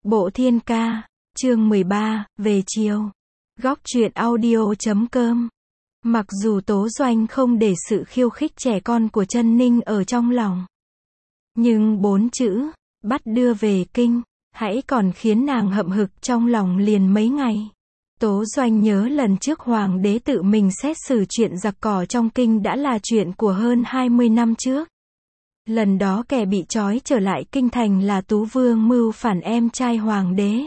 Bộ Thiên Ca, chương 13, về chiều. Góc truyện audio.com. Mặc dù Tố Doanh không để sự khiêu khích trẻ con của Trân Ninh ở trong lòng, nhưng 4 chữ, bắt đưa về kinh, hãy còn khiến nàng hậm hực trong lòng liền mấy ngày. Tố Doanh nhớ lần trước hoàng đế tự mình xét xử chuyện giặc cỏ trong kinh đã là chuyện của hơn 20 năm trước. Lần đó kẻ bị trói trở lại kinh thành là Tú Vương mưu phản em trai hoàng đế.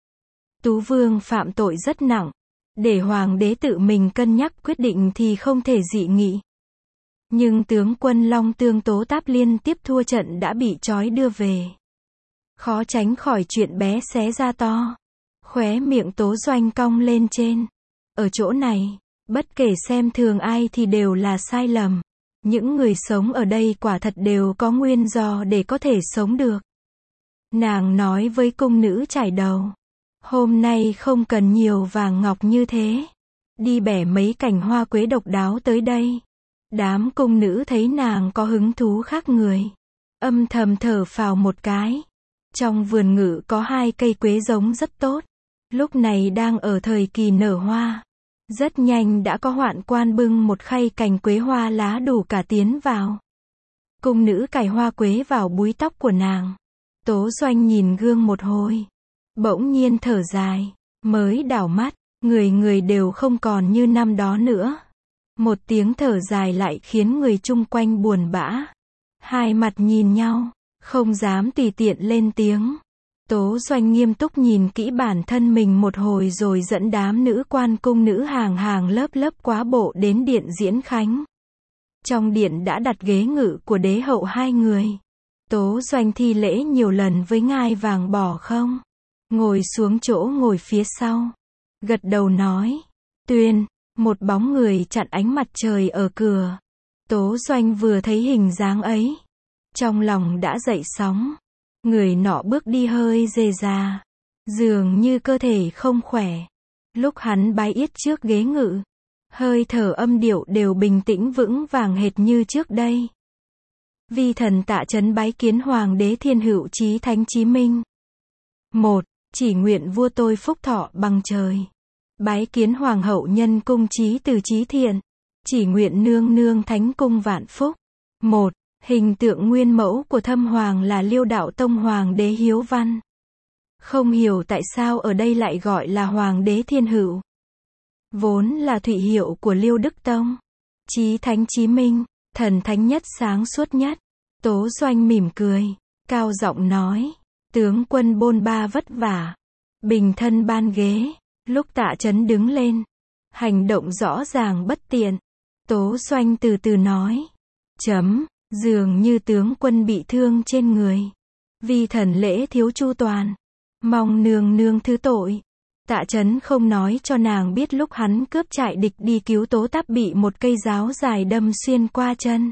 Tú Vương phạm tội rất nặng, để hoàng đế tự mình cân nhắc quyết định thì không thể dị nghị. Nhưng tướng quân Long Tương Tố Táp liên tiếp thua trận đã bị trói đưa về. Khó tránh khỏi chuyện bé xé ra to. Khóe miệng Tố Doanh cong lên trên. Ở chỗ này, bất kể xem thường ai thì đều là sai lầm. Những người sống ở đây quả thật đều có nguyên do để có thể sống được. Nàng nói với cung nữ trải đầu. Hôm nay không cần nhiều vàng ngọc như thế. Đi bẻ mấy cành hoa quế độc đáo tới đây. Đám cung nữ thấy nàng có hứng thú khác người. Âm thầm thở phào một cái. Trong vườn ngự có 2 cây quế giống rất tốt. Lúc này đang ở thời kỳ nở hoa. Rất nhanh đã có hoạn quan bưng một khay cành quế hoa lá đủ cả tiến vào. Cung nữ cài hoa quế vào búi tóc của nàng. Tố Doanh nhìn gương một hồi. Bỗng nhiên thở dài. Mới đảo mắt, người người đều không còn như năm đó nữa. Một tiếng thở dài lại khiến người chung quanh buồn bã. Hai mặt nhìn nhau, không dám tùy tiện lên tiếng. Tố Doanh nghiêm túc nhìn kỹ bản thân mình một hồi rồi dẫn đám nữ quan cung nữ hàng hàng lớp lớp quá bộ đến điện diễn khánh. Trong điện đã đặt ghế ngự của đế hậu 2 người. Tố Doanh thi lễ nhiều lần với ngai vàng bỏ không. Ngồi xuống chỗ ngồi phía sau. Gật đầu nói. Tuyên, một bóng người chặn ánh mặt trời ở cửa. Tố Doanh vừa thấy hình dáng ấy. Trong lòng đã dậy sóng. Người nọ bước đi hơi rề rà. Dường như cơ thể không khỏe. Lúc hắn bái yết trước ghế ngự. Hơi thở âm điệu đều bình tĩnh vững vàng hệt như trước đây. Vi thần tạ trấn bái kiến hoàng đế thiên hữu chí thánh chí minh. 1. Chỉ nguyện vua tôi phúc thọ bằng trời. Bái kiến hoàng hậu nhân cung chí từ chí thiện. Chỉ nguyện nương nương thánh cung vạn phúc. 1. Hình tượng nguyên mẫu của Thâm Hoàng là Liêu Đạo Tông Hoàng đế Hiếu Văn. Không hiểu tại sao ở đây lại gọi là Hoàng đế Thiên Hữu. Vốn là thụy hiệu của Liêu Đức Tông. Chí thánh chí minh, thần thánh nhất sáng suốt nhất. Tố Doanh mỉm cười, cao giọng nói. Tướng quân bôn ba vất vả. Bình thân ban ghế. Lúc Tạ Trấn đứng lên. Hành động rõ ràng bất tiện. Tố Doanh từ từ nói. Dường như tướng quân bị thương trên người. Vi thần lễ thiếu chu toàn. Mong nương nương thứ tội. Tạ Trấn không nói cho nàng biết lúc hắn cướp trại địch đi cứu Tố Táp bị một cây giáo dài đâm xuyên qua chân.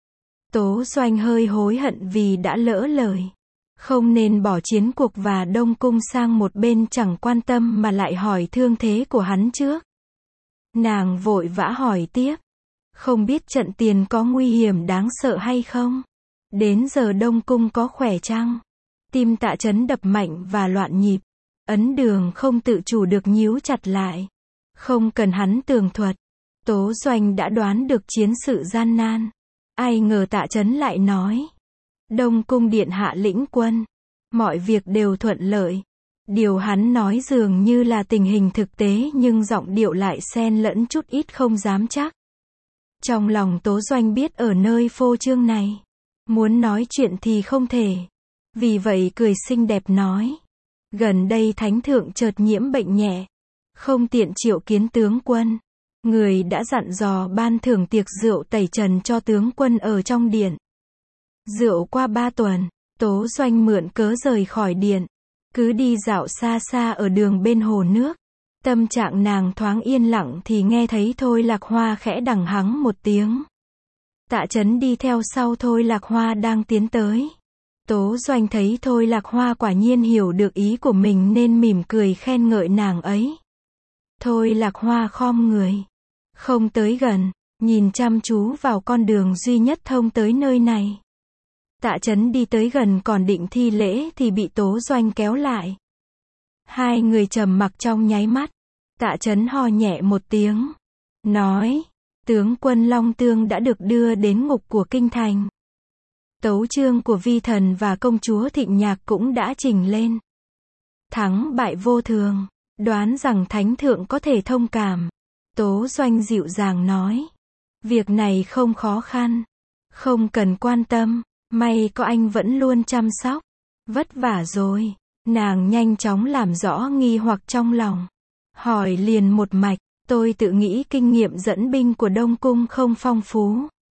Tố Doanh hơi hối hận vì đã lỡ lời. Không nên bỏ chiến cuộc và Đông Cung sang một bên chẳng quan tâm mà lại hỏi thương thế của hắn trước. Nàng vội vã hỏi tiếp. Không biết trận tiền có nguy hiểm đáng sợ hay không? Đến giờ Đông Cung có khỏe chăng? Tim Tạ Trấn đập mạnh và loạn nhịp. Ấn đường không tự chủ được nhíu chặt lại. Không cần hắn tường thuật. Tố Doanh đã đoán được chiến sự gian nan. Ai ngờ Tạ Trấn lại nói. Đông Cung điện hạ lĩnh quân. Mọi việc đều thuận lợi. Điều hắn nói dường như là tình hình thực tế nhưng giọng điệu lại xen lẫn chút ít không dám chắc. Trong lòng Tố Doanh biết ở nơi phô trương này. Muốn nói chuyện thì không thể. Vì vậy cười xinh đẹp nói. Gần đây thánh thượng chợt nhiễm bệnh nhẹ. Không tiện triệu kiến tướng quân. Người đã dặn dò ban thưởng tiệc rượu tẩy trần cho tướng quân ở trong điện. Rượu qua 3 tuần, Tố Doanh mượn cớ rời khỏi điện. Cứ đi dạo xa xa ở đường bên hồ nước. Tâm trạng nàng thoáng yên lặng thì nghe thấy Thôi Lạc Hoa khẽ đằng hắng một tiếng. Tạ Trấn đi theo sau Thôi Lạc Hoa đang tiến tới. Tố Doanh thấy Thôi Lạc Hoa quả nhiên hiểu được ý của mình nên mỉm cười khen ngợi nàng ấy. Thôi Lạc Hoa khom người. Không tới gần, nhìn chăm chú vào con đường duy nhất thông tới nơi này. Tạ Trấn đi tới gần còn định thi lễ thì bị Tố Doanh kéo lại. Hai người trầm mặc trong nháy mắt. Tạ Chấn ho nhẹ một tiếng. Nói, tướng quân Long Tương đã được đưa đến ngục của kinh thành. Tấu chương của vi thần và công chúa Thịnh Nhạc cũng đã trình lên. Thắng bại vô thường, đoán rằng thánh thượng có thể thông cảm. Tố Doanh dịu dàng nói. Việc này không khó khăn. Không cần quan tâm, may có anh vẫn luôn chăm sóc. Vất vả rồi. Nàng nhanh chóng làm rõ nghi hoặc trong lòng. Hỏi liền một mạch, tôi tự nghĩ kinh nghiệm dẫn binh của Đông Cung không phong phú.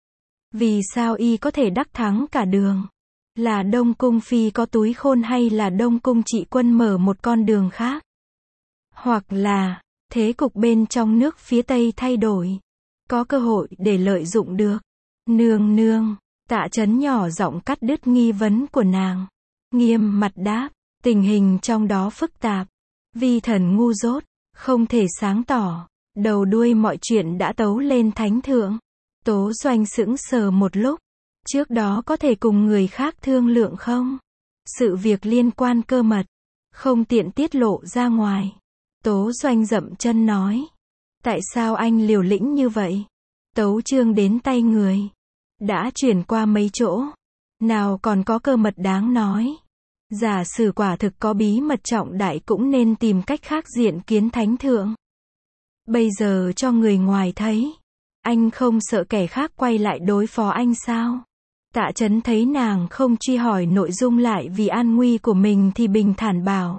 Vì sao y có thể đắc thắng cả đường? Là Đông Cung phi có túi khôn hay là Đông Cung trị quân mở một con đường khác? Hoặc là, thế cục bên trong nước phía Tây thay đổi. Có cơ hội để lợi dụng được. Nương nương, Tạ Chấn nhỏ giọng cắt đứt nghi vấn của nàng. Nghiêm mặt đáp, tình hình trong đó phức tạp. Vi thần ngu dốt, không thể sáng tỏ. Đầu đuôi mọi chuyện đã tấu lên thánh thượng. Tố Doanh sững sờ một lúc. Trước đó có thể cùng người khác thương lượng không? Sự việc liên quan cơ mật, không tiện tiết lộ ra ngoài. Tố Doanh dậm chân nói. Tại sao anh liều lĩnh như vậy? Tấu chương đến tay người. Đã chuyển qua mấy chỗ. Nào còn có cơ mật đáng nói. Giả sử quả thực có bí mật trọng đại cũng nên tìm cách khác diện kiến thánh thượng. Bây giờ cho người ngoài thấy. Anh không sợ kẻ khác quay lại đối phó anh sao? Tạ Chấn thấy nàng không truy hỏi nội dung lại vì an nguy của mình thì bình thản bảo.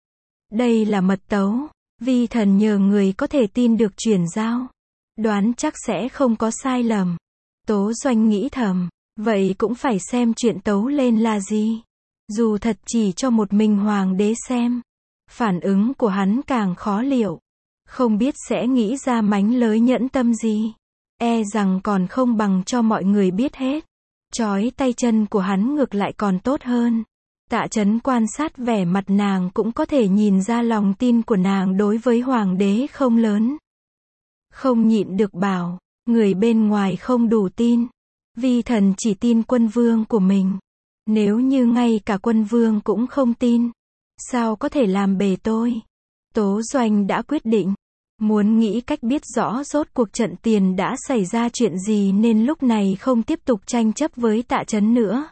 Đây là mật tấu. Vi thần nhờ người có thể tin được chuyển giao. Đoán chắc sẽ không có sai lầm. Tố Doanh nghĩ thầm. Vậy cũng phải xem chuyện tấu lên là gì. Dù thật chỉ cho một mình hoàng đế xem. Phản ứng của hắn càng khó liệu. Không biết sẽ nghĩ ra mánh lới nhẫn tâm gì. E rằng còn không bằng cho mọi người biết hết. Chói tay chân của hắn ngược lại còn tốt hơn. Tạ Chấn quan sát vẻ mặt nàng cũng có thể nhìn ra lòng tin của nàng đối với hoàng đế không lớn. Không nhịn được bảo, người bên ngoài không đủ tin. Vi thần chỉ tin quân vương của mình. Nếu như ngay cả quân vương cũng không tin, sao có thể làm bề tôi? Tố Doanh đã quyết định. Muốn nghĩ cách biết rõ rốt cuộc trận tiền đã xảy ra chuyện gì nên lúc này không tiếp tục tranh chấp với Tạ Chấn nữa.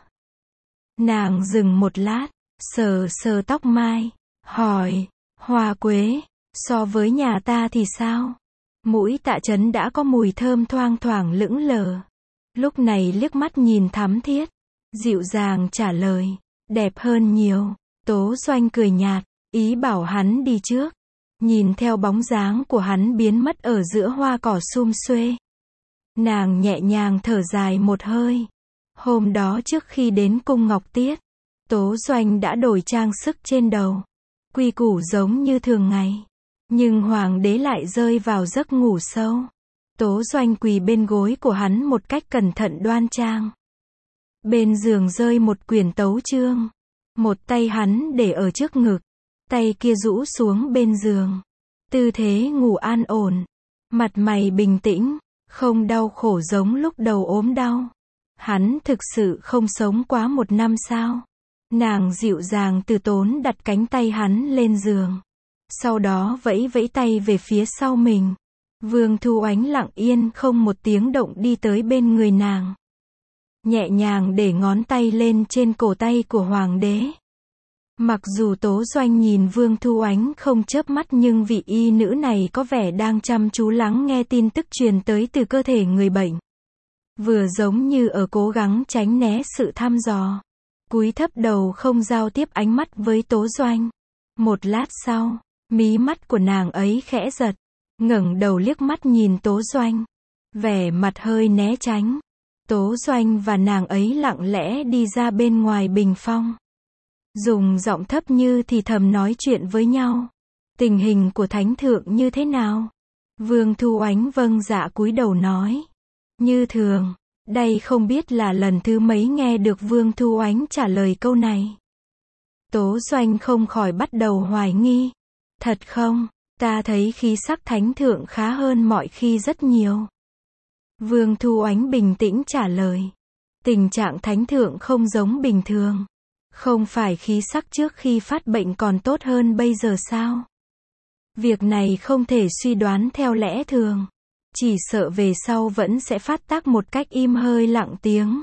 Nàng dừng một lát, sờ sờ tóc mai, hỏi, hoa quế, so với nhà ta thì sao? Mũi Tạ Chấn đã có mùi thơm thoang thoảng lững lờ. Lúc này liếc mắt nhìn thắm thiết, dịu dàng trả lời, đẹp hơn nhiều. Tố Doanh cười nhạt, ý bảo hắn đi trước. Nhìn theo bóng dáng của hắn biến mất ở giữa hoa cỏ sum xuê. Nàng nhẹ nhàng thở dài một hơi. Hôm đó trước khi đến cung Ngọc Tiết, Tố Doanh đã đổi trang sức trên đầu. Quy củ giống như thường ngày. Nhưng hoàng đế lại rơi vào giấc ngủ sâu. Tố Doanh quỳ bên gối của hắn một cách cẩn thận đoan trang. Bên giường rơi một quyển tấu chương. Một tay hắn để ở trước ngực. Tay kia rũ xuống bên giường. Tư thế ngủ an ổn. Mặt mày bình tĩnh. Không đau khổ giống lúc đầu ốm đau. Hắn thực sự không sống quá 1 năm sao? Nàng dịu dàng từ tốn đặt cánh tay hắn lên giường. Sau đó vẫy vẫy tay về phía sau mình. Vương Thu Oánh lặng yên không một tiếng động đi tới bên người nàng. Nhẹ nhàng để ngón tay lên trên cổ tay của hoàng đế. Mặc dù Tố Doanh nhìn Vương Thu Oánh không chớp mắt nhưng vị y nữ này có vẻ đang chăm chú lắng nghe tin tức truyền tới từ cơ thể người bệnh. Vừa giống như ở cố gắng tránh né sự thăm dò. Cúi thấp đầu không giao tiếp ánh mắt với Tố Doanh. Một lát sau, mí mắt của nàng ấy khẽ giật. Ngẩng đầu liếc mắt nhìn Tố Doanh. Vẻ mặt hơi né tránh. Tố Doanh và nàng ấy lặng lẽ đi ra bên ngoài bình phong. Dùng giọng thấp như thì thầm nói chuyện với nhau. Tình hình của thánh thượng như thế nào? Vương Thu Oánh vâng dạ cúi đầu nói. Như thường. Đây không biết là lần thứ mấy nghe được Vương Thu Oánh trả lời câu này. Tố Doanh không khỏi bắt đầu hoài nghi. Thật không? Ta thấy khí sắc thánh thượng khá hơn mọi khi rất nhiều. Vương Thu Oánh bình tĩnh trả lời. Tình trạng thánh thượng không giống bình thường. Không phải khí sắc trước khi phát bệnh còn tốt hơn bây giờ sao? Việc này không thể suy đoán theo lẽ thường. Chỉ sợ về sau vẫn sẽ phát tác một cách im hơi lặng tiếng.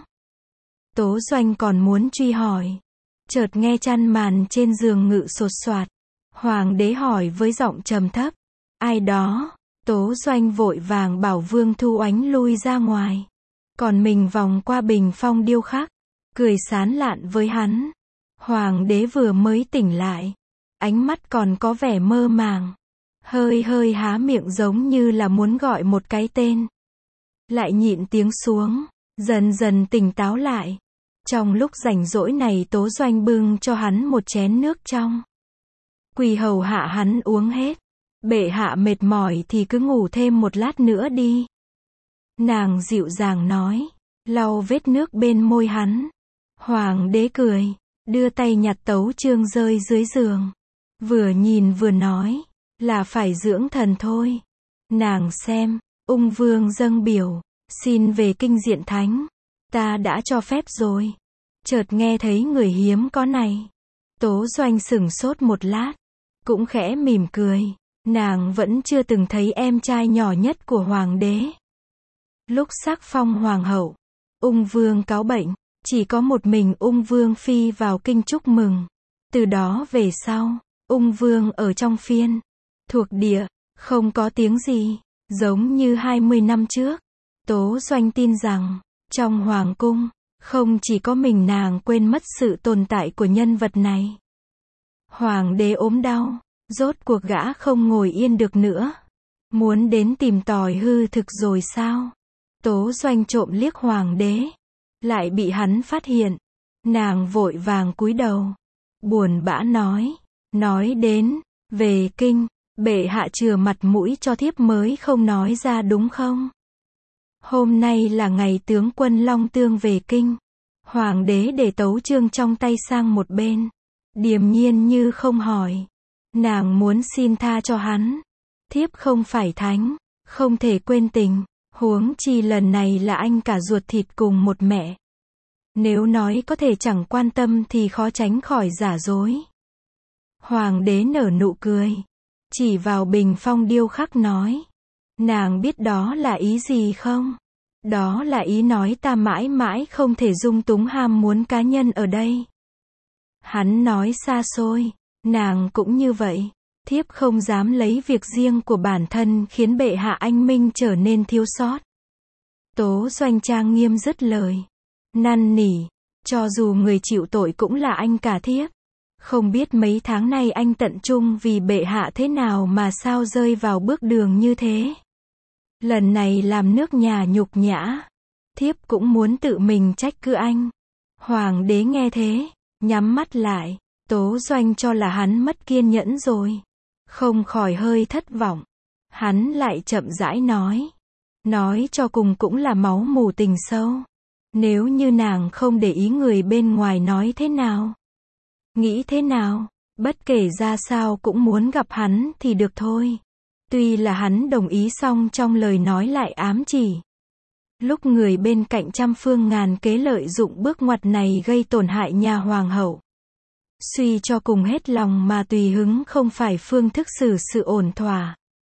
Tố Doanh còn muốn truy hỏi. Chợt nghe chăn màn trên giường ngự sột soạt. Hoàng đế hỏi với giọng trầm thấp. Ai đó? Tố Doanh vội vàng bảo Vương Thu Oánh lui ra ngoài. Còn mình vòng qua bình phong điêu khắc. Cười sán lạn với hắn. Hoàng đế vừa mới tỉnh lại. Ánh mắt còn có vẻ mơ màng. Hơi hơi há miệng giống như là muốn gọi một cái tên. Lại nhịn tiếng xuống. Dần dần tỉnh táo lại. Trong lúc rảnh rỗi này Tố Doanh bưng cho hắn một chén nước trong. Quỳ hầu hạ hắn uống hết. Bệ hạ mệt mỏi thì cứ ngủ thêm một lát nữa đi. Nàng dịu dàng nói. Lau vết nước bên môi hắn. Hoàng đế cười. Đưa tay nhặt tấu chương rơi dưới giường. Vừa nhìn vừa nói. Là phải dưỡng thần thôi. Nàng xem. Ung vương dâng biểu. Xin về kinh diện thánh. Ta đã cho phép rồi. Chợt nghe thấy người hiếm có này. Tố Doanh sửng sốt một lát. Cũng khẽ mỉm cười. Nàng vẫn chưa từng thấy em trai nhỏ nhất của hoàng đế. Lúc sắc phong hoàng hậu. Ung vương cáo bệnh. Chỉ có một mình Ung vương phi vào kinh chúc mừng. Từ đó về sau. Ung vương ở trong phiên. Thuộc địa. Không có tiếng gì. Giống như 20 năm trước. Tố Doanh tin rằng. Trong hoàng cung. Không chỉ có mình nàng quên mất sự tồn tại của nhân vật này. Hoàng đế ốm đau. Rốt cuộc gã không ngồi yên được nữa. Muốn đến tìm tòi hư thực rồi sao? Tố Doanh trộm liếc hoàng đế. Lại bị hắn phát hiện. Nàng vội vàng cúi đầu. Buồn bã nói. Nói đến. Về kinh. Bệ hạ chừa mặt mũi cho thiếp mới không nói ra đúng không? Hôm nay là ngày tướng quân Long Tương về kinh. Hoàng đế để tấu chương trong tay sang một bên. Điềm nhiên như không hỏi. Nàng muốn xin tha cho hắn. Thiếp không phải thánh. Không thể quên tình. Huống chi lần này là anh cả ruột thịt cùng một mẹ. Nếu nói có thể chẳng quan tâm thì khó tránh khỏi giả dối. Hoàng đế nở nụ cười. Chỉ vào bình phong điêu khắc nói. Nàng biết đó là ý gì không? Đó là ý nói ta mãi mãi không thể dung túng ham muốn cá nhân ở đây. Hắn nói xa xôi. Nàng cũng như vậy. Thiếp không dám lấy việc riêng của bản thân khiến bệ hạ anh minh trở nên thiếu sót. Tố Doanh trang nghiêm dứt lời. Năn nỉ. Cho dù người chịu tội cũng là anh cả thiếp. Không biết mấy tháng nay anh tận trung vì bệ hạ thế nào mà sao rơi vào bước đường như thế. Lần này làm nước nhà nhục nhã. Thiếp cũng muốn tự mình trách cứ anh. Hoàng đế nghe thế. Nhắm mắt lại. Tố Doanh cho là hắn mất kiên nhẫn rồi. Không khỏi hơi thất vọng. Hắn lại chậm rãi nói. Nói cho cùng cũng là máu mù tình sâu. Nếu như nàng không để ý người bên ngoài nói thế nào. Nghĩ thế nào. Bất kể ra sao cũng muốn gặp hắn thì được thôi. Tuy là hắn đồng ý xong trong lời nói lại ám chỉ. Lúc người bên cạnh trăm phương ngàn kế lợi dụng bước ngoặt này gây tổn hại nhà hoàng hậu. Suy cho cùng hết lòng mà tùy hứng không phải phương thức xử sự ổn thỏa.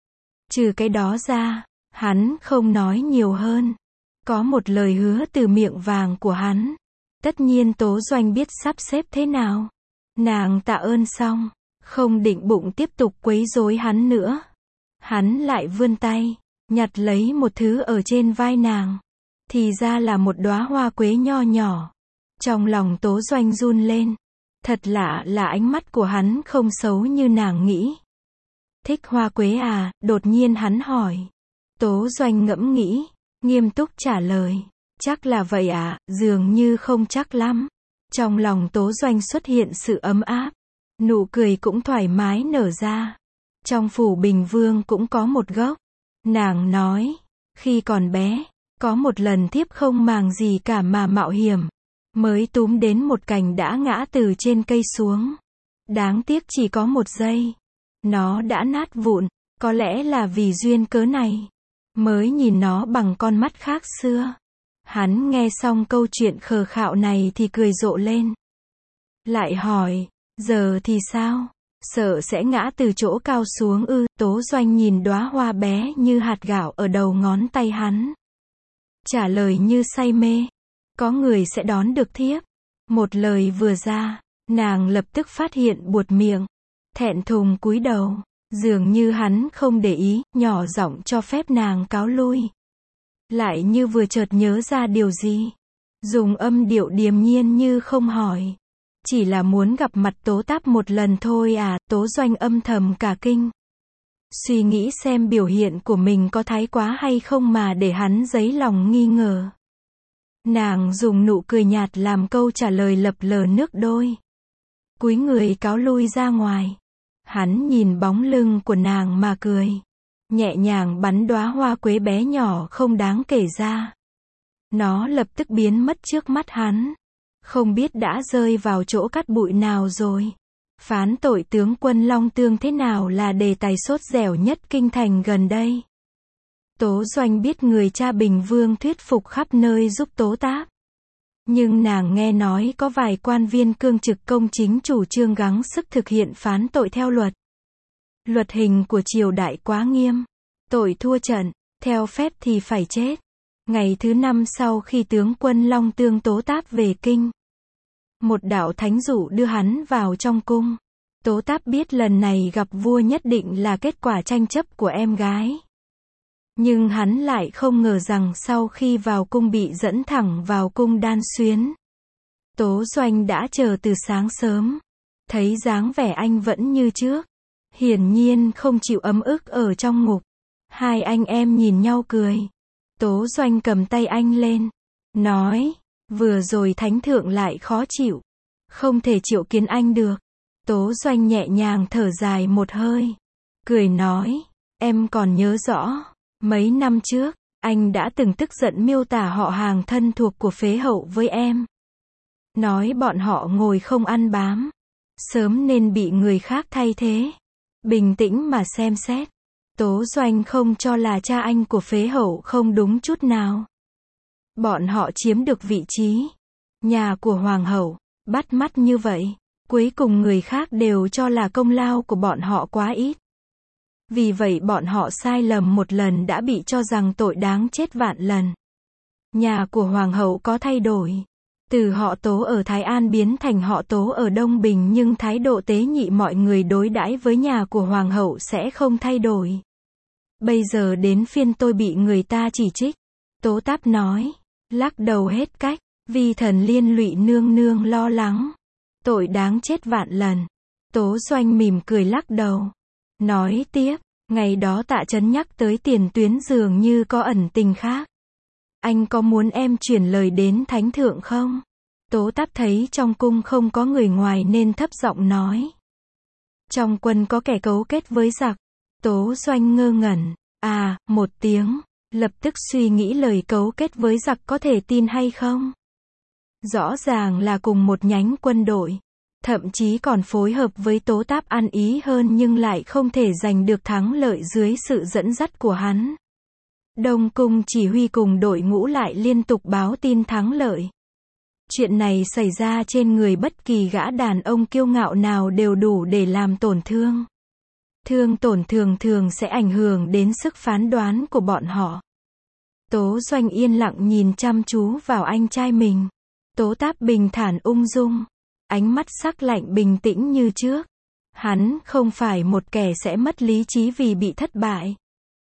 Trừ cái đó ra, hắn không nói nhiều hơn. Có một lời hứa từ miệng vàng của hắn. Tất nhiên Tố Doanh biết sắp xếp thế nào. Nàng tạ ơn xong, không định bụng tiếp tục quấy rối hắn nữa. Hắn lại vươn tay, nhặt lấy một thứ ở trên vai nàng. Thì ra là một đóa hoa quế nho nhỏ. Trong lòng Tố Doanh run lên. Thật lạ là ánh mắt của hắn không xấu như nàng nghĩ. Thích hoa quế à? Đột nhiên hắn hỏi. Tố Doanh ngẫm nghĩ, nghiêm túc trả lời. Chắc là vậy à? Dường như không chắc lắm. Trong lòng Tố Doanh xuất hiện sự ấm áp. Nụ cười cũng thoải mái nở ra. Trong phủ Bình Vương cũng có một gốc. Nàng nói, khi còn bé, có một lần thiếp không màng gì cả mà mạo hiểm. Mới túm đến một cành đã ngã từ trên cây xuống. Đáng tiếc chỉ có một giây. Nó đã nát vụn, có lẽ là vì duyên cớ này. Mới nhìn nó bằng con mắt khác xưa. Hắn nghe xong câu chuyện khờ khạo này thì cười rộ lên. Lại hỏi, giờ thì sao? Sợ sẽ ngã từ chỗ cao xuống ư? Tố Doanh nhìn đóa hoa bé như hạt gạo ở đầu ngón tay hắn. Trả lời như say mê. Có người sẽ đón được thiếp. Một lời vừa ra, nàng lập tức phát hiện buột miệng. Thẹn thùng cúi đầu. Dường như hắn không để ý, nhỏ giọng cho phép nàng cáo lui. Lại như vừa chợt nhớ ra điều gì. Dùng âm điệu điềm nhiên như không hỏi. Chỉ là muốn gặp mặt Tố Táp một lần thôi à? Tố Doanh âm thầm cả kinh. Suy nghĩ xem biểu hiện của mình có thái quá hay không mà để hắn dấy lòng nghi ngờ. Nàng dùng nụ cười nhạt làm câu trả lời lập lờ nước đôi. Cúi người cáo lui ra ngoài. Hắn nhìn bóng lưng của nàng mà cười. Nhẹ nhàng bắn đóa hoa quế bé nhỏ không đáng kể ra. Nó lập tức biến mất trước mắt hắn. Không biết đã rơi vào chỗ cát bụi nào rồi. Phán tội tướng quân Long Tương thế nào là đề tài sốt dẻo nhất kinh thành gần đây. Tố Doanh biết người cha Bình Vương thuyết phục khắp nơi giúp Tố Táp. Nhưng nàng nghe nói có vài quan viên cương trực công chính chủ trương gắng sức thực hiện phán tội theo luật. Luật hình của triều đại quá nghiêm. Tội thua trận, theo phép thì phải chết. Ngày thứ 5 sau khi tướng quân Long Tương Tố Táp về kinh, một đạo thánh dụ đưa hắn vào trong cung. Tố Táp biết lần này gặp vua nhất định là kết quả tranh chấp của em gái. Nhưng hắn lại không ngờ rằng sau khi vào cung bị dẫn thẳng vào cung Đan Xuyến. Tố Doanh đã chờ từ sáng sớm. Thấy dáng vẻ anh vẫn như trước. Hiển nhiên không chịu ấm ức ở trong ngục. Hai anh em nhìn nhau cười. Tố Doanh cầm tay anh lên. Nói, vừa rồi thánh thượng lại khó chịu. Không thể triệu kiến anh được. Tố Doanh nhẹ nhàng thở dài một hơi. Cười nói, em còn nhớ rõ. Mấy năm trước, anh đã từng tức giận miêu tả họ hàng thân thuộc của phế hậu với em. Nói bọn họ ngồi không ăn bám. Sớm nên bị người khác thay thế. Bình tĩnh mà xem xét. Tố Doanh không cho là cha anh của phế hậu không đúng chút nào. Bọn họ chiếm được vị trí. Nhà của hoàng hậu. Bắt mắt như vậy. Cuối cùng người khác đều cho là công lao của bọn họ quá ít. Vì vậy bọn họ sai lầm một lần đã bị cho rằng tội đáng chết vạn lần. Nhà của hoàng hậu có thay đổi. Từ họ Tố ở Thái An biến thành họ Tố ở Đông Bình, nhưng thái độ tế nhị mọi người đối đãi với nhà của hoàng hậu sẽ không thay đổi. Bây giờ đến phiên tôi bị người ta chỉ trích. Tố Táp nói. Lắc đầu hết cách. Vi thần liên lụy nương nương lo lắng. Tội đáng chết vạn lần. Tố Doanh mỉm cười lắc đầu. Nói tiếp. Ngày đó Tạ Trấn nhắc tới tiền tuyến dường như có ẩn tình khác. Anh có muốn em chuyển lời đến thánh thượng không? Tố Táp thấy trong cung không có người ngoài nên thấp giọng nói. Trong quân có kẻ cấu kết với giặc. Tố Doanh ngơ ngẩn. À, một tiếng. Lập tức suy nghĩ lời cấu kết với giặc có thể tin hay không? Rõ ràng là cùng một nhánh quân đội. Thậm chí còn phối hợp với Tố Táp ăn ý hơn nhưng lại không thể giành được thắng lợi dưới sự dẫn dắt của hắn. Đông cung chỉ huy cùng đội ngũ lại liên tục báo tin thắng lợi. Chuyện này xảy ra trên người bất kỳ gã đàn ông kiêu ngạo nào đều đủ để làm tổn thương. Thương tổn thường thường sẽ ảnh hưởng đến sức phán đoán của bọn họ. Tố Doanh yên lặng nhìn chăm chú vào anh trai mình. Tố Táp bình thản ung dung. Ánh mắt sắc lạnh bình tĩnh như trước. Hắn không phải một kẻ sẽ mất lý trí vì bị thất bại.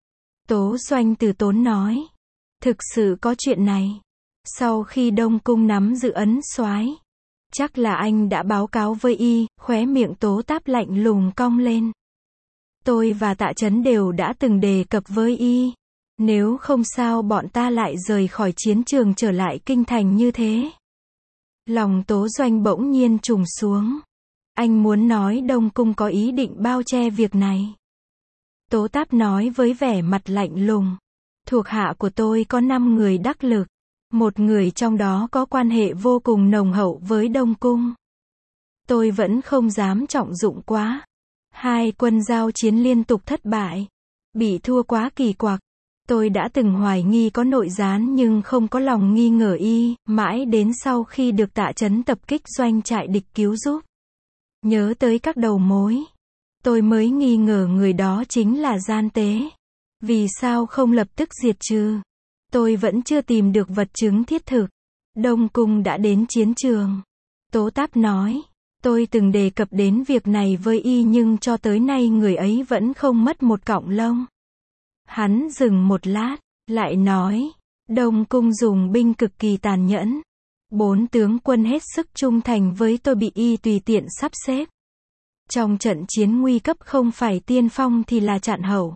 Tố Doanh từ tốn nói. Thực sự có chuyện này. Sau khi Đông Cung nắm giữ ấn soái, chắc là anh đã báo cáo với y. Khóe miệng Tố Táp lạnh lùng cong lên. Tôi và Tạ Trấn đều đã từng đề cập với y. Nếu không sao bọn ta lại rời khỏi chiến trường trở lại kinh thành như thế. Lòng Tố Doanh bỗng nhiên trùng xuống. Anh muốn nói Đông Cung có ý định bao che việc này. Tố Táp nói với vẻ mặt lạnh lùng. Thuộc hạ của tôi có 5 người đắc lực. Một người trong đó có quan hệ vô cùng nồng hậu với Đông Cung. Tôi vẫn không dám trọng dụng quá. 2 quân giao chiến liên tục thất bại. Bị thua quá kỳ quặc. Tôi đã từng hoài nghi có nội gián nhưng không có lòng nghi ngờ y, mãi đến sau khi được Tạ Chấn tập kích doanh trại địch cứu giúp. Nhớ tới các đầu mối. Tôi mới nghi ngờ người đó chính là gian tế. Vì sao không lập tức diệt trừ? Tôi vẫn chưa tìm được vật chứng thiết thực. Đông Cung đã đến chiến trường. Tố Táp nói. Tôi từng đề cập đến việc này với y nhưng cho tới nay người ấy vẫn không mất một cọng lông. Hắn dừng một lát, lại nói. Đông Cung dùng binh cực kỳ tàn nhẫn. 4 tướng quân hết sức trung thành với tôi bị y tùy tiện sắp xếp. Trong trận chiến nguy cấp không phải tiên phong thì là chặn hậu.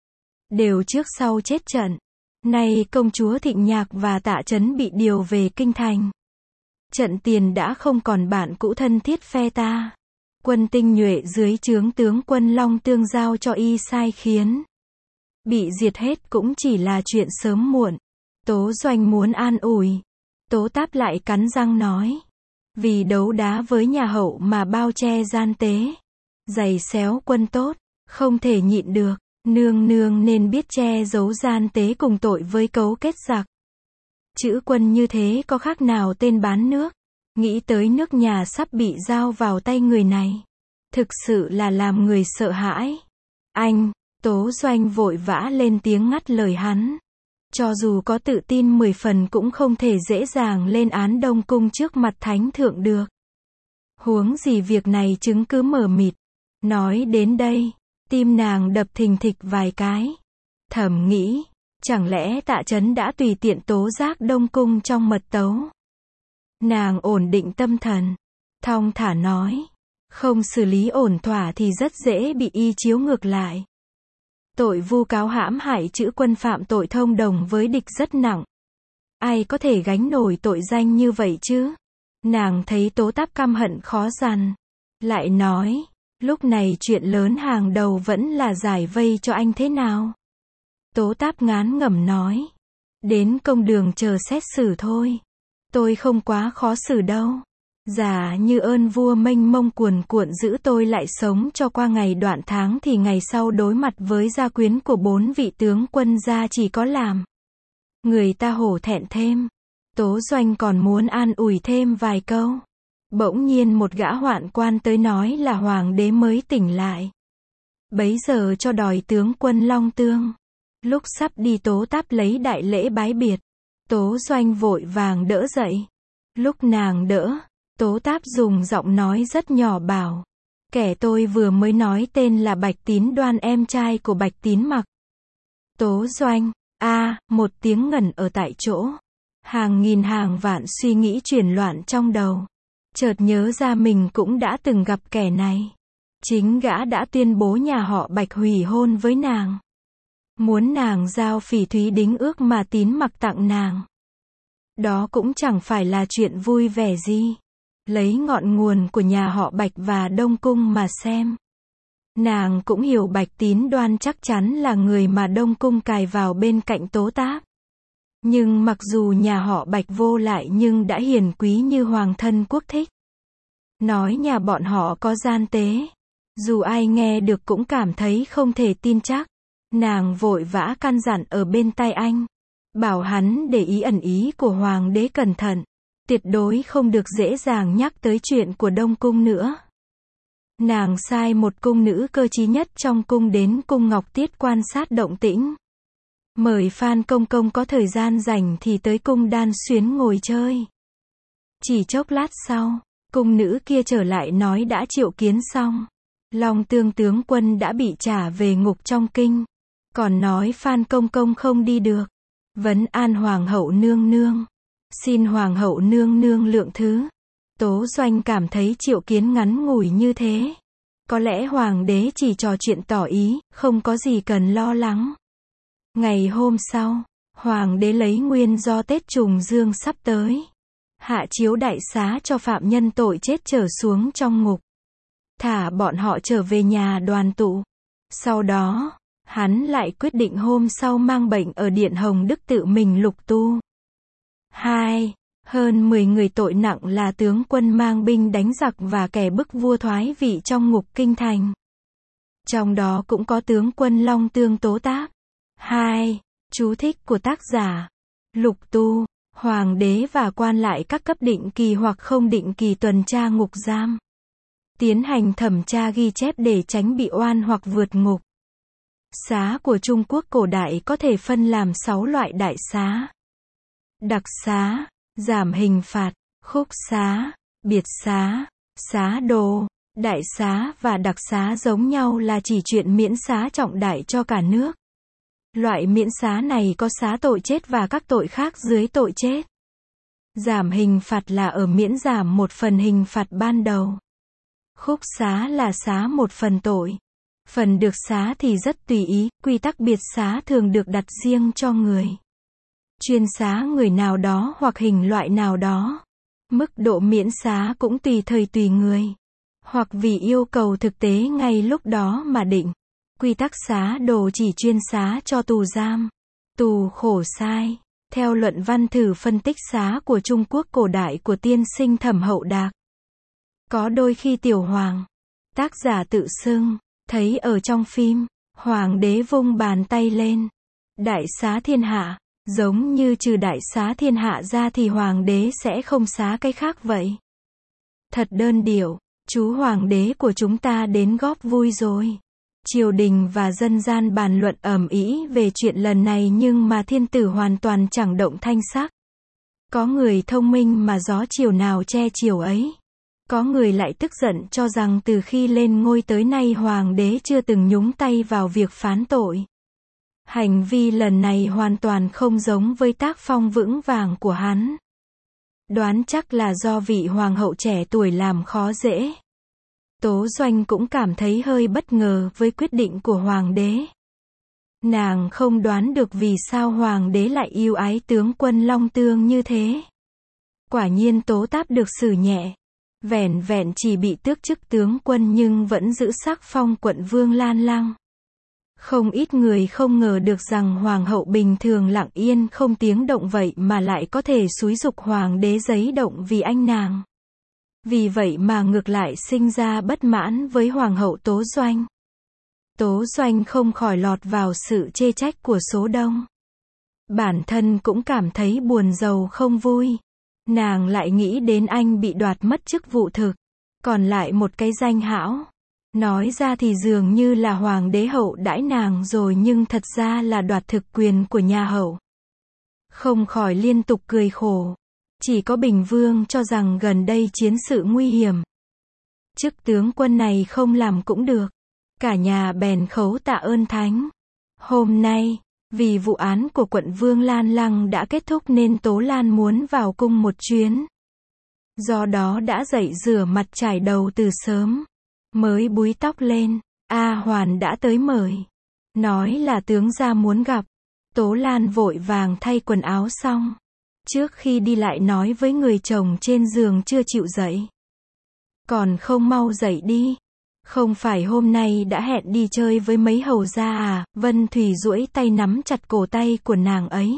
Đều trước sau chết trận. Nay công chúa Thịnh Nhạc và Tạ Chấn bị điều về kinh thành. Trận tiền đã không còn bạn cũ thân thiết phe ta. Quân tinh nhuệ dưới trướng tướng quân Long Tương giao cho y sai khiến. Bị diệt hết cũng chỉ là chuyện sớm muộn. Tố Doanh muốn an ủi. Tố Táp lại cắn răng nói. Vì đấu đá với nhà hậu mà bao che gian tế. Giày xéo quân tốt. Không thể nhịn được. Nương nương nên biết che giấu gian tế cùng tội với cấu kết giặc. Chữ quân như thế có khác nào tên bán nước. Nghĩ tới nước nhà sắp bị giao vào tay người này. Thực sự là làm người sợ hãi. Anh, Tố Doanh vội vã lên tiếng ngắt lời hắn. Cho dù có tự tin 10 phần cũng không thể dễ dàng lên án Đông Cung trước mặt thánh thượng được. Huống gì việc này chứng cứ mờ mịt. Nói đến đây, tim nàng đập thình thịch vài cái. Thầm nghĩ, chẳng lẽ Tạ Chấn đã tùy tiện tố giác Đông Cung trong mật tấu. Nàng ổn định tâm thần, thong thả nói, không xử lý ổn thỏa thì rất dễ bị y chiếu ngược lại. Tội vu cáo hãm hại chữ quân phạm tội thông đồng với địch rất nặng. Ai có thể gánh nổi tội danh như vậy chứ? Nàng thấy Tố Táp căm hận khó dằn. Lại nói, lúc này chuyện lớn hàng đầu vẫn là giải vây cho anh thế nào? Tố Táp ngán ngẩm nói. Đến công đường chờ xét xử thôi. Tôi không quá khó xử đâu. Giả như ơn vua mênh mông cuồn cuộn giữ tôi lại sống cho qua ngày đoạn tháng thì ngày sau đối mặt với gia quyến của 4 vị tướng quân gia chỉ có làm người ta hổ thẹn thêm. Tố Doanh còn muốn an ủi thêm vài câu. Bỗng nhiên một gã hoạn quan tới nói là hoàng đế mới tỉnh lại. Bấy giờ cho đòi tướng quân Long Tương. Lúc sắp đi Tố Táp lấy đại lễ bái biệt. Tố Doanh vội vàng đỡ dậy. Lúc nàng đỡ, Tố Táp dùng giọng nói rất nhỏ bảo. Kẻ tôi vừa mới nói tên là Bạch Tín Đoan, em trai của Bạch Tín Mặc. Tố Doanh, một tiếng ngẩn ở tại chỗ. Hàng nghìn hàng vạn suy nghĩ chuyển loạn trong đầu. Chợt nhớ ra mình cũng đã từng gặp kẻ này. Chính gã đã tuyên bố nhà họ Bạch hủy hôn với nàng. Muốn nàng giao phỉ thúy đính ước mà Tín Mặc tặng nàng. Đó cũng chẳng phải là chuyện vui vẻ gì. Lấy ngọn nguồn của nhà họ Bạch và Đông Cung mà xem. Nàng cũng hiểu Bạch Tín Đoan chắc chắn là người mà Đông Cung cài vào bên cạnh Tố Táp. Nhưng mặc dù nhà họ Bạch vô lại nhưng đã hiền quý như hoàng thân quốc thích. Nói nhà bọn họ có gian tế. Dù ai nghe được cũng cảm thấy không thể tin chắc. Nàng vội vã căn dặn ở bên tai anh. Bảo hắn để ý ẩn ý của hoàng đế cẩn thận. Tuyệt đối không được dễ dàng nhắc tới chuyện của Đông Cung nữa. Nàng sai một cung nữ cơ trí nhất trong cung đến cung Ngọc Tiết quan sát động tĩnh. Mời Phan Công Công có thời gian rảnh thì tới cung Đan Xuyến ngồi chơi. Chỉ chốc lát sau, cung nữ kia trở lại nói đã triệu kiến xong. Long Tương tướng quân đã bị trả về ngục trong kinh. Còn nói Phan Công Công không đi được. Vấn an Hoàng hậu nương nương. Xin Hoàng hậu nương nương lượng thứ. Tố Doanh cảm thấy triệu kiến ngắn ngủi như thế. Có lẽ Hoàng đế chỉ trò chuyện tỏ ý, không có gì cần lo lắng. Ngày hôm sau, Hoàng đế lấy nguyên do Tết Trùng Dương sắp tới. Hạ chiếu đại xá cho phạm nhân tội chết trở xuống trong ngục. Thả bọn họ trở về nhà đoàn tụ. Sau đó, hắn lại quyết định hôm sau mang bệnh ở Điện Hồng Đức tự mình lục tu. Hơn 10 người tội nặng là tướng quân mang binh đánh giặc và kẻ bức vua thoái vị trong ngục kinh thành. Trong đó cũng có tướng quân Long Tương Tố Táp. Chú thích của tác giả. Lục Tu, hoàng đế và quan lại các cấp định kỳ hoặc không định kỳ tuần tra ngục giam. Tiến hành thẩm tra ghi chép để tránh bị oan hoặc vượt ngục. Xá của Trung Quốc cổ đại có thể phân làm 6 loại đại xá. Đặc xá, giảm hình phạt, khúc xá, biệt xá, xá đồ. Đại xá và đặc xá giống nhau là chỉ chuyện miễn xá trọng đại cho cả nước. Loại miễn xá này có xá tội chết và các tội khác dưới tội chết. Giảm hình phạt là ở miễn giảm một phần hình phạt ban đầu. Khúc xá là xá một phần tội. Phần được xá thì rất tùy ý, quy tắc biệt xá thường được đặt riêng cho người. Chuyên xá người nào đó hoặc hình loại nào đó. Mức độ miễn xá cũng tùy thời tùy người. Hoặc vì yêu cầu thực tế ngay lúc đó mà định. Quy tắc xá đồ chỉ chuyên xá cho tù giam, tù khổ sai. Theo luận văn thử phân tích xá của Trung Quốc cổ đại của tiên sinh Thẩm Hậu Đạc. Có đôi khi tiểu hoàng, tác giả tự xưng, thấy ở trong phim, hoàng đế vung bàn tay lên, đại xá thiên hạ, giống như trừ đại xá thiên hạ ra thì hoàng đế sẽ không xá cái khác vậy. Thật đơn điệu, chú hoàng đế của chúng ta đến góp vui rồi. Triều đình và dân gian bàn luận ầm ĩ về chuyện lần này nhưng mà thiên tử hoàn toàn chẳng động thanh sắc. Có người thông minh mà gió chiều nào che chiều ấy. Có người lại tức giận cho rằng từ khi lên ngôi tới nay hoàng đế chưa từng nhúng tay vào việc phán tội. Hành vi lần này hoàn toàn không giống với tác phong vững vàng của hắn. Đoán chắc là do vị hoàng hậu trẻ tuổi làm khó dễ. Tố Doanh cũng cảm thấy hơi bất ngờ với quyết định của hoàng đế. Nàng không đoán được vì sao hoàng đế lại yêu ái tướng quân Long Tương như thế. Quả nhiên Tố Táp được xử nhẹ. Vẻn vẹn chỉ bị tước chức tướng quân nhưng vẫn giữ sắc phong quận vương Lan Lăng. Không ít người không ngờ được rằng hoàng hậu bình thường lặng yên không tiếng động vậy mà lại có thể xúi giục hoàng đế giấy động vì anh nàng. Vì vậy mà ngược lại sinh ra bất mãn với hoàng hậu Tố Doanh. Tố Doanh không khỏi lọt vào sự chê trách của số đông. Bản thân cũng cảm thấy buồn rầu không vui. Nàng lại nghĩ đến anh bị đoạt mất chức vụ thực, còn lại một cái danh hão. Nói ra thì dường như là hoàng đế hậu đãi nàng rồi nhưng thật ra là đoạt thực quyền của nhà hậu. Không khỏi liên tục cười khổ. Chỉ có Bình Vương cho rằng gần đây chiến sự nguy hiểm. Chức tướng quân này không làm cũng được. Cả nhà bèn khấu tạ ơn thánh. Hôm nay, vì vụ án của quận vương Lan Lăng đã kết thúc nên Tố Lan muốn vào cung một chuyến. Do đó đã dậy rửa mặt chải đầu từ sớm. Mới búi tóc lên, A Hoàn đã tới mời. Nói là tướng gia muốn gặp. Tố Lan vội vàng thay quần áo xong. Trước khi đi lại nói với người chồng trên giường chưa chịu dậy. Còn không mau dậy đi. Không phải hôm nay đã hẹn đi chơi với mấy hầu gia à? Vân Thủy duỗi tay nắm chặt cổ tay của nàng ấy.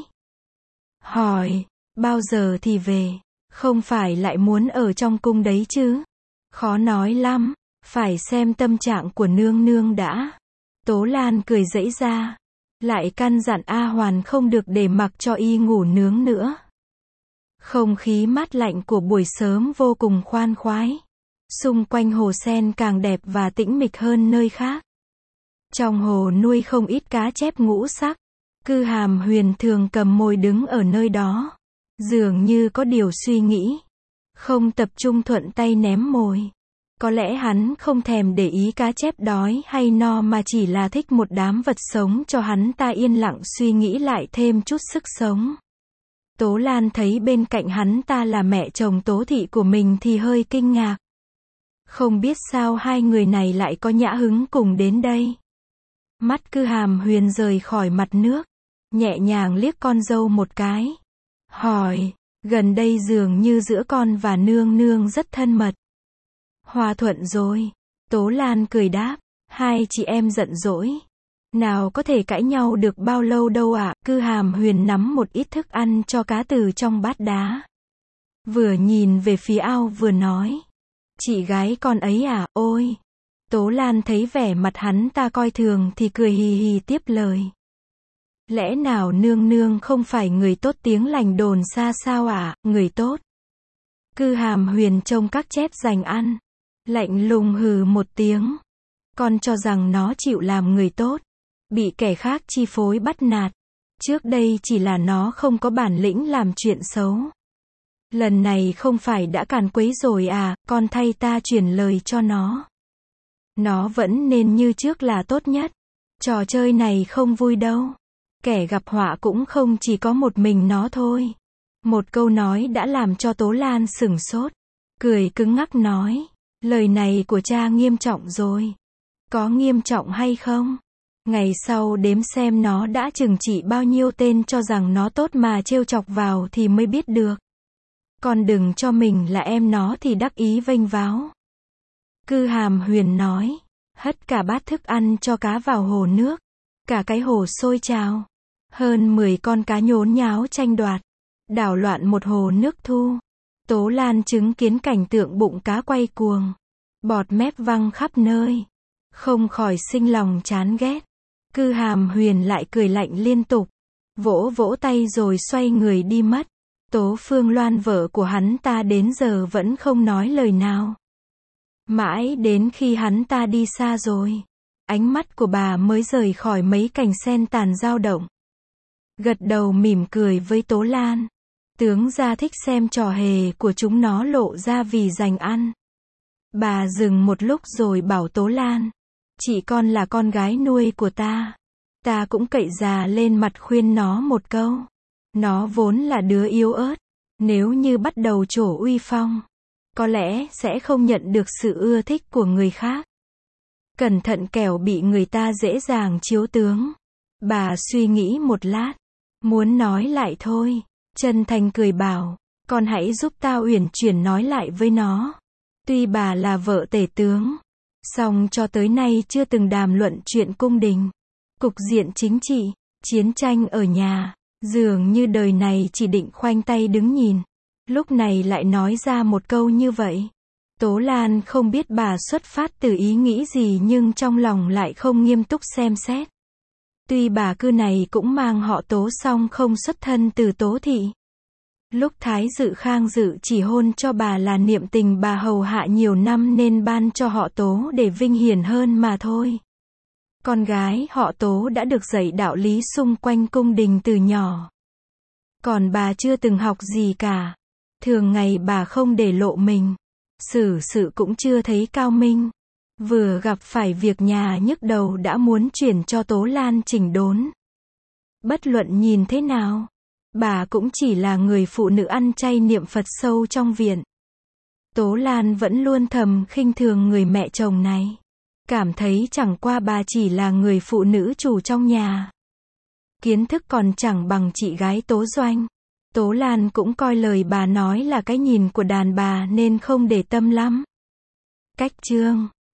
Hỏi, bao giờ thì về? Không phải lại muốn ở trong cung đấy chứ? Khó nói lắm, phải xem tâm trạng của nương nương đã. Tố Lan cười giãy ra. Lại căn dặn A Hoàn không được để mặc cho y ngủ nướng nữa. Không khí mát lạnh của buổi sớm vô cùng khoan khoái. Xung quanh hồ sen càng đẹp và tĩnh mịch hơn nơi khác. Trong hồ nuôi không ít cá chép ngũ sắc. Cư Hàm Huyền thường cầm mồi đứng ở nơi đó. Dường như có điều suy nghĩ. Không tập trung thuận tay ném mồi. Có lẽ hắn không thèm để ý cá chép đói hay no mà chỉ là thích một đám vật sống cho hắn ta yên lặng suy nghĩ lại thêm chút sức sống. Tố Lan thấy bên cạnh hắn ta là mẹ chồng Tố Thị của mình thì hơi kinh ngạc. Không biết sao hai người này lại có nhã hứng cùng đến đây. Mắt Cư Hàm Huyền rời khỏi mặt nước. Nhẹ nhàng liếc con dâu một cái. Hỏi, gần đây dường như giữa con và nương nương rất thân mật. Hòa thuận rồi. Tố Lan cười đáp. Hai chị em giận dỗi. Nào có thể cãi nhau được bao lâu đâu ạ. Cư Hàm Huyền nắm một ít thức ăn cho cá từ trong bát đá. Vừa nhìn về phía ao vừa nói. Chị gái con ấy à, ôi. Tố Lan thấy vẻ mặt hắn ta coi thường thì cười hì hì tiếp lời. Lẽ nào nương nương không phải người tốt tiếng lành đồn xa sao ạ, người tốt. Cư Hàm Huyền trông các chép dành ăn. Lạnh lùng hừ một tiếng. Con cho rằng nó chịu làm người tốt. Bị kẻ khác chi phối bắt nạt. Trước đây chỉ là nó không có bản lĩnh làm chuyện xấu. Lần này không phải đã càn quấy rồi à, con thay ta chuyển lời cho nó. Nó vẫn nên như trước là tốt nhất. Trò chơi này không vui đâu. Kẻ gặp họa cũng không chỉ có một mình nó thôi. Một câu nói đã làm cho Tố Lan sửng sốt. Cười cứng ngắc nói. Lời này của cha nghiêm trọng rồi. Có nghiêm trọng hay không? Ngày sau đếm xem nó đã trừng trị bao nhiêu tên cho rằng nó tốt mà trêu chọc vào thì mới biết được. Con đừng cho mình là em nó thì đắc ý vênh váo. Cư Hàm Huyền nói. Hất cả bát thức ăn cho cá vào hồ nước. Cả cái hồ sôi trào. Hơn 10 con cá nhốn nháo tranh đoạt. Đảo loạn một hồ nước thu. Tố Lan chứng kiến cảnh tượng bụng cá quay cuồng. Bọt mép văng khắp nơi. Không khỏi sinh lòng chán ghét. Cư Hàm Huyền lại cười lạnh liên tục. Vỗ vỗ tay rồi xoay người đi mất. Tố Phương Loan vợ của hắn ta đến giờ vẫn không nói lời nào. Mãi đến khi hắn ta đi xa rồi. Ánh mắt của bà mới rời khỏi mấy cành sen tàn dao động. Gật đầu mỉm cười với Tố Lan. Tướng gia thích xem trò hề của chúng nó lộ ra vì dành ăn. Bà dừng một lúc rồi bảo Tố Lan. Chị con là con gái nuôi của ta. Ta cũng cậy già lên mặt khuyên nó một câu. Nó vốn là đứa yếu ớt. Nếu như bắt đầu trổ uy phong, có lẽ sẽ không nhận được sự ưa thích của người khác. Cẩn thận kẻo bị người ta dễ dàng chiếu tướng. Bà suy nghĩ một lát. Muốn nói lại thôi. Chân thành cười bảo. Con hãy giúp ta uyển chuyển nói lại với nó. Tuy bà là vợ tể tướng, song cho tới nay chưa từng đàm luận chuyện cung đình, cục diện chính trị, chiến tranh ở nhà. Dường như đời này chỉ định khoanh tay đứng nhìn. Lúc này lại nói ra một câu như vậy. Tố Lan không biết bà xuất phát từ ý nghĩ gì nhưng trong lòng lại không nghiêm túc xem xét. Tuy bà cư này cũng mang họ Tố song không xuất thân từ Tố thị. Lúc Thái Dự Khang Dự chỉ hôn cho bà là niệm tình bà hầu hạ nhiều năm nên ban cho họ Tố để vinh hiển hơn mà thôi. Con gái họ Tố đã được dạy đạo lý xung quanh cung đình từ nhỏ. Còn bà chưa từng học gì cả. Thường ngày bà không để lộ mình. Xử sự cũng chưa thấy cao minh. Vừa gặp phải việc nhà nhức đầu đã muốn chuyển cho Tố Lan chỉnh đốn. Bất luận nhìn thế nào, bà cũng chỉ là người phụ nữ ăn chay niệm Phật sâu trong viện. Tố Lan vẫn luôn thầm khinh thường người mẹ chồng này. Cảm thấy chẳng qua bà chỉ là người phụ nữ chủ trong nhà. Kiến thức còn chẳng bằng chị gái Tố Doanh. Tố Lan cũng coi lời bà nói là cái nhìn của đàn bà nên không để tâm lắm. Cách chương